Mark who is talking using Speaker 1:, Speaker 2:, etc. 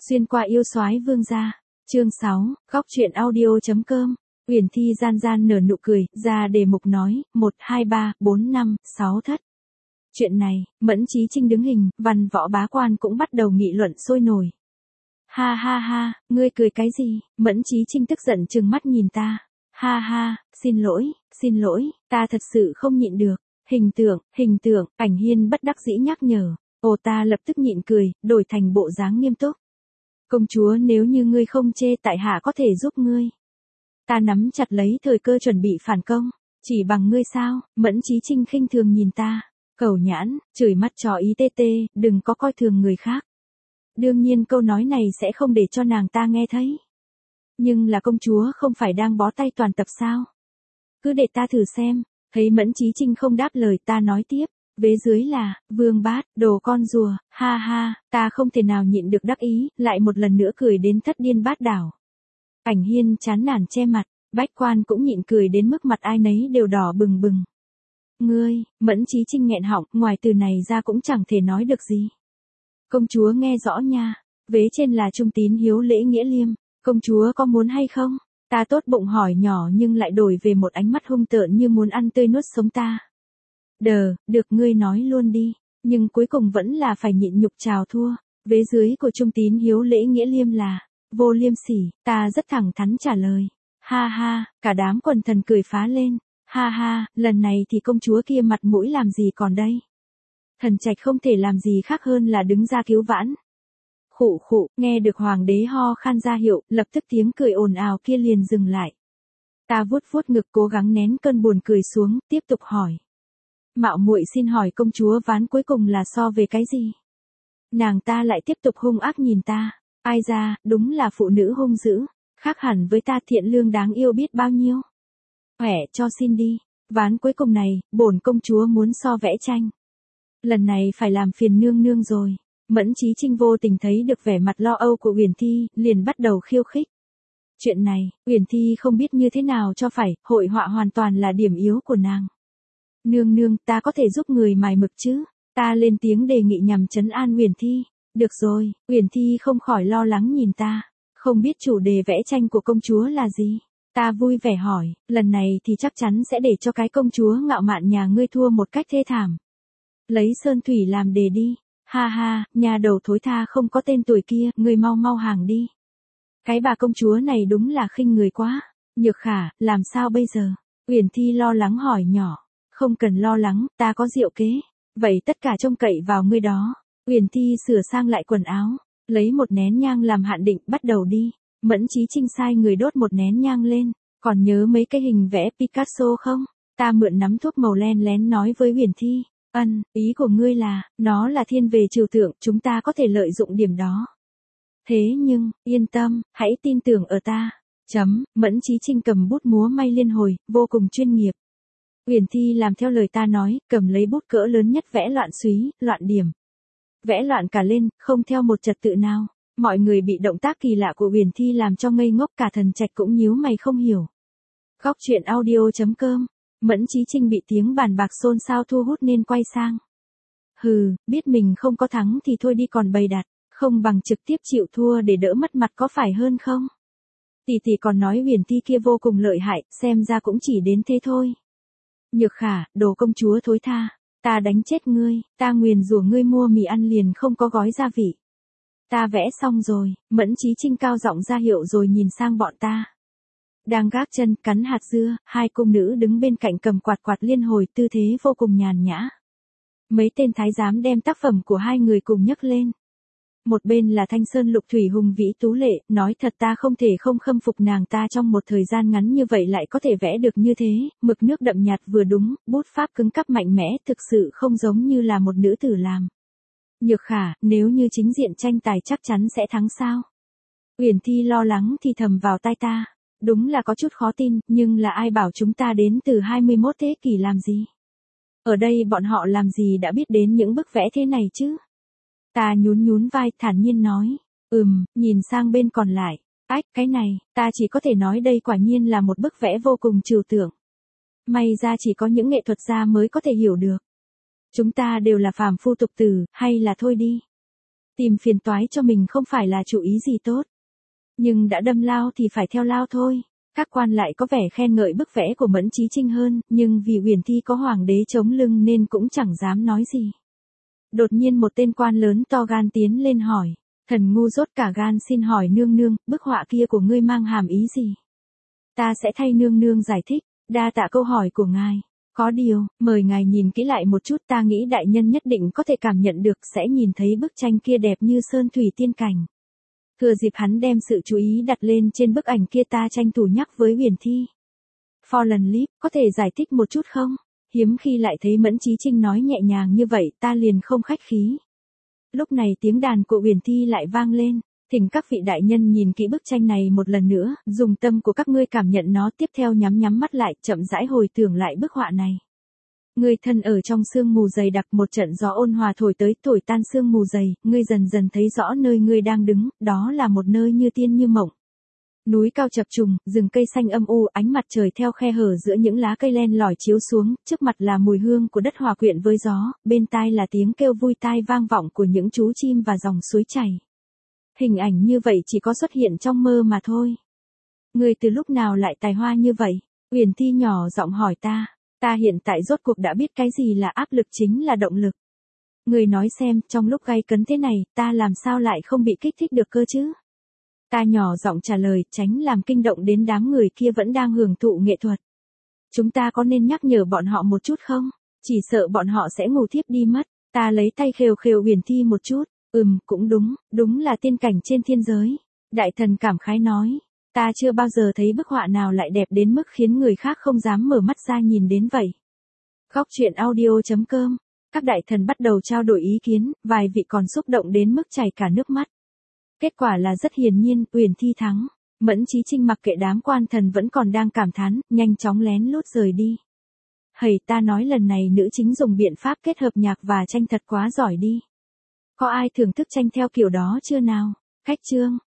Speaker 1: Xuyên qua yêu soái vương gia. Chương 6, góc truyện audio.com. Uyển Thi gian gian nở nụ cười, ra đề mục nói, 1, 2, 3, 4, 5, 6 thất. Chuyện này, Mẫn Chí Trinh đứng hình, văn võ bá quan cũng bắt đầu nghị luận sôi nổi. Ha ha ha, ngươi cười cái gì? Mẫn Chí Trinh tức giận trừng mắt nhìn ta. Ha ha, xin lỗi, ta thật sự không nhịn được. Hình tượng, Ảnh Hiên bất đắc dĩ nhắc nhở. Ồ, ta lập tức nhịn cười, đổi thành bộ dáng nghiêm túc. Công chúa, nếu như ngươi không chê, tại hạ có thể giúp ngươi. Ta nắm chặt lấy thời cơ chuẩn bị phản công. Chỉ bằng ngươi sao? Mẫn Chí Trinh khinh thường nhìn ta. Cẩu nhãn, chửi mắt chó ý tê tê, đừng có coi thường người khác. Đương nhiên câu nói này sẽ không để cho nàng ta nghe thấy. Nhưng là công chúa không phải đang bó tay toàn tập sao? Cứ để ta thử xem. Thấy Mẫn Chí Trinh không đáp lời, ta nói tiếp. Vế dưới là, vương bát, đồ con rùa, ha ha, ta không thể nào nhịn được đắc ý, lại một lần nữa cười đến thất điên bát đảo. Ảnh Hiên chán nản che mặt, bách quan cũng nhịn cười đến mức mặt ai nấy đều đỏ bừng bừng. Ngươi, Mẫn Chí Trinh nghẹn họng, ngoài từ này ra cũng chẳng thể nói được gì. Công chúa nghe rõ nha, vế trên là trung tín hiếu lễ nghĩa liêm, công chúa có muốn hay không? Ta tốt bụng hỏi nhỏ nhưng lại đổi về một ánh mắt hung tợn như muốn ăn tươi nuốt sống ta. Được ngươi nói luôn đi, nhưng cuối cùng vẫn là phải nhịn nhục chào thua. Vế dưới của trung tín hiếu lễ nghĩa liêm là, vô liêm sỉ, ta rất thẳng thắn trả lời. Ha ha, cả đám quần thần cười phá lên. Ha ha, lần này thì công chúa kia mặt mũi làm gì còn đây. Thần trạch không thể làm gì khác hơn là đứng ra cứu vãn. Khụ, nghe được hoàng đế ho khan ra hiệu, lập tức tiếng cười ồn ào kia liền dừng lại. Ta vuốt ngực cố gắng nén cơn buồn cười xuống, tiếp tục hỏi. Mạo muội xin hỏi công chúa ván cuối cùng là so về cái gì? Nàng ta lại tiếp tục hung ác nhìn ta. Ai ra, đúng là phụ nữ hung dữ. Khác hẳn với ta thiện lương đáng yêu biết bao nhiêu. Khỏe cho xin đi. Ván cuối cùng này, bổn công chúa muốn so vẽ tranh. Lần này phải làm phiền nương nương rồi. Mẫn Chí Trinh vô tình thấy được vẻ mặt lo âu của Uyển Thi, liền bắt đầu khiêu khích. Chuyện này, Uyển Thi không biết như thế nào cho phải, hội họa hoàn toàn là điểm yếu của nàng. Nương, ta có thể giúp người mài mực chứ? Ta lên tiếng đề nghị nhằm trấn an Uyển Thi. Được rồi, Uyển Thi không khỏi lo lắng nhìn ta. Không biết chủ đề vẽ tranh của công chúa là gì? Ta vui vẻ hỏi, lần này thì chắc chắn sẽ để cho cái công chúa ngạo mạn nhà ngươi thua một cách thê thảm. Lấy sơn thủy làm đề đi. Ha ha, nhà đầu thối tha không có tên tuổi kia, ngươi mau hàng đi. Cái bà công chúa này đúng là khinh người quá. Nhược Khả, làm sao bây giờ? Uyển Thi lo lắng hỏi nhỏ. Không cần lo lắng, ta có diệu kế. Vậy tất cả trông cậy vào ngươi đó. Uyển Thi sửa sang lại quần áo, lấy một nén nhang làm hạn định, bắt đầu đi. Mẫn Chí Trinh sai người đốt một nén nhang lên. Còn nhớ mấy cái hình vẽ Picasso không? Ta mượn nắm thuốc màu len lén nói với Uyển Thi. Ý của ngươi là, nó là thiên về trừu tượng, chúng ta có thể lợi dụng điểm đó. Thế nhưng, yên tâm, hãy tin tưởng ở ta. Mẫn Chí Trinh cầm bút múa may liên hồi, vô cùng chuyên nghiệp. Uyển Thi làm theo lời ta nói, cầm lấy bút cỡ lớn nhất vẽ loạn xúy, loạn điểm. Vẽ loạn cả lên, không theo một trật tự nào. Mọi người bị động tác kỳ lạ của Uyển Thi làm cho ngây ngốc, cả thần trạch cũng nhíu mày không hiểu. Góc truyện audio.com. Mẫn Chí Trinh bị tiếng bàn bạc xôn xao thu hút nên quay sang. Biết mình không có thắng thì thôi đi, còn bày đặt, không bằng trực tiếp chịu thua để đỡ mất mặt có phải hơn không? Tỷ còn nói Uyển Thi kia vô cùng lợi hại, xem ra cũng chỉ đến thế thôi. Nhược Khả, đồ công chúa thối tha, ta đánh chết ngươi, ta nguyền rủa ngươi mua mì ăn liền không có gói gia vị. Ta vẽ xong rồi, Mẫn Chí Trinh cao giọng ra hiệu rồi nhìn sang bọn ta. Đang gác chân, cắn hạt dưa, hai cung nữ đứng bên cạnh cầm quạt liên hồi, tư thế vô cùng nhàn nhã. Mấy tên thái giám đem tác phẩm của hai người cùng nhấc lên. Một bên là Thanh Sơn Lục Thủy hùng vĩ tú lệ, nói thật ta không thể không khâm phục nàng ta trong một thời gian ngắn như vậy lại có thể vẽ được như thế, mực nước đậm nhạt vừa đúng, bút pháp cứng cáp mạnh mẽ, thực sự không giống như là một nữ tử làm. Nhược Khả, nếu như chính diện tranh tài chắc chắn sẽ thắng sao? Uyển Thi lo lắng thì thầm vào tai ta. Đúng là có chút khó tin, nhưng là ai bảo chúng ta đến từ 21 thế kỷ làm gì? Ở đây bọn họ làm gì đã biết đến những bức vẽ thế này chứ? Ta nhún vai thản nhiên nói. Nhìn sang bên còn lại. Cái này, ta chỉ có thể nói đây quả nhiên là một bức vẽ vô cùng trừu tượng. May ra chỉ có những nghệ thuật gia mới có thể hiểu được. Chúng ta đều là phàm phu tục tử, hay là thôi đi. Tìm phiền toái cho mình không phải là chủ ý gì tốt. Nhưng đã đâm lao thì phải theo lao thôi. Các quan lại có vẻ khen ngợi bức vẽ của Mẫn Chí Trinh hơn, nhưng vì Uyển Thi có hoàng đế chống lưng nên cũng chẳng dám nói gì. Đột nhiên một tên quan lớn to gan tiến lên hỏi. Thần ngu dốt cả gan xin hỏi nương nương, bức họa kia của ngươi mang hàm ý gì? Ta sẽ thay nương nương giải thích, đa tạ câu hỏi của ngài. Có điều, mời ngài nhìn kỹ lại một chút, ta nghĩ đại nhân nhất định có thể cảm nhận được, sẽ nhìn thấy bức tranh kia đẹp như sơn thủy tiên cảnh. Thừa dịp hắn đem sự chú ý đặt lên trên bức ảnh kia, ta tranh thủ nhắc với Uyển Thi. Fallen Leaf, có thể giải thích một chút không? Hiếm khi lại thấy Mẫn Chí Trinh nói nhẹ nhàng như vậy, ta liền không khách khí. Lúc này tiếng đàn của Uyển Thi lại vang lên. Thỉnh các vị đại nhân nhìn kỹ bức tranh này một lần nữa, dùng tâm của các ngươi cảm nhận nó, tiếp theo nhắm mắt lại, chậm rãi hồi tưởng lại bức họa này. Ngươi thân ở trong sương mù dày đặc, một trận gió ôn hòa thổi tới, thổi tan sương mù dày, ngươi dần dần thấy rõ nơi ngươi đang đứng, đó là một nơi như tiên như mộng. Núi cao chập trùng, rừng cây xanh âm u, ánh mặt trời theo khe hở giữa những lá cây len lỏi chiếu xuống, trước mặt là mùi hương của đất hòa quyện với gió, bên tai là tiếng kêu vui tai vang vọng của những chú chim và dòng suối chảy. Hình ảnh như vậy chỉ có xuất hiện trong mơ mà thôi. Ngươi từ lúc nào lại tài hoa như vậy? Uyển Thi nhỏ giọng hỏi ta. Ta hiện tại rốt cuộc đã biết cái gì là áp lực chính là động lực. Ngươi nói xem, trong lúc gay cấn thế này, ta làm sao lại không bị kích thích được cơ chứ? Ta nhỏ giọng trả lời, tránh làm kinh động đến đám người kia vẫn đang hưởng thụ nghệ thuật. Chúng ta có nên nhắc nhở bọn họ một chút không? Chỉ sợ bọn họ sẽ ngủ thiếp đi mất. Ta lấy tay khều khều Uyển Thi một chút. Cũng đúng là tiên cảnh trên thiên giới. Đại thần cảm khái nói. Ta chưa bao giờ thấy bức họa nào lại đẹp đến mức khiến người khác không dám mở mắt ra nhìn đến vậy. Góc truyện audio.com. Các đại thần bắt đầu trao đổi ý kiến, vài vị còn xúc động đến mức chảy cả nước mắt. Kết quả là rất hiển nhiên, Uyển Thi thắng. Mẫn Chí Trinh mặc kệ đám quan thần vẫn còn đang cảm thán, nhanh chóng lén lút rời đi. Hầy, ta nói lần này nữ chính dùng biện pháp kết hợp nhạc và tranh thật quá giỏi đi. Có ai thưởng thức tranh theo kiểu đó chưa nào? Khách chương.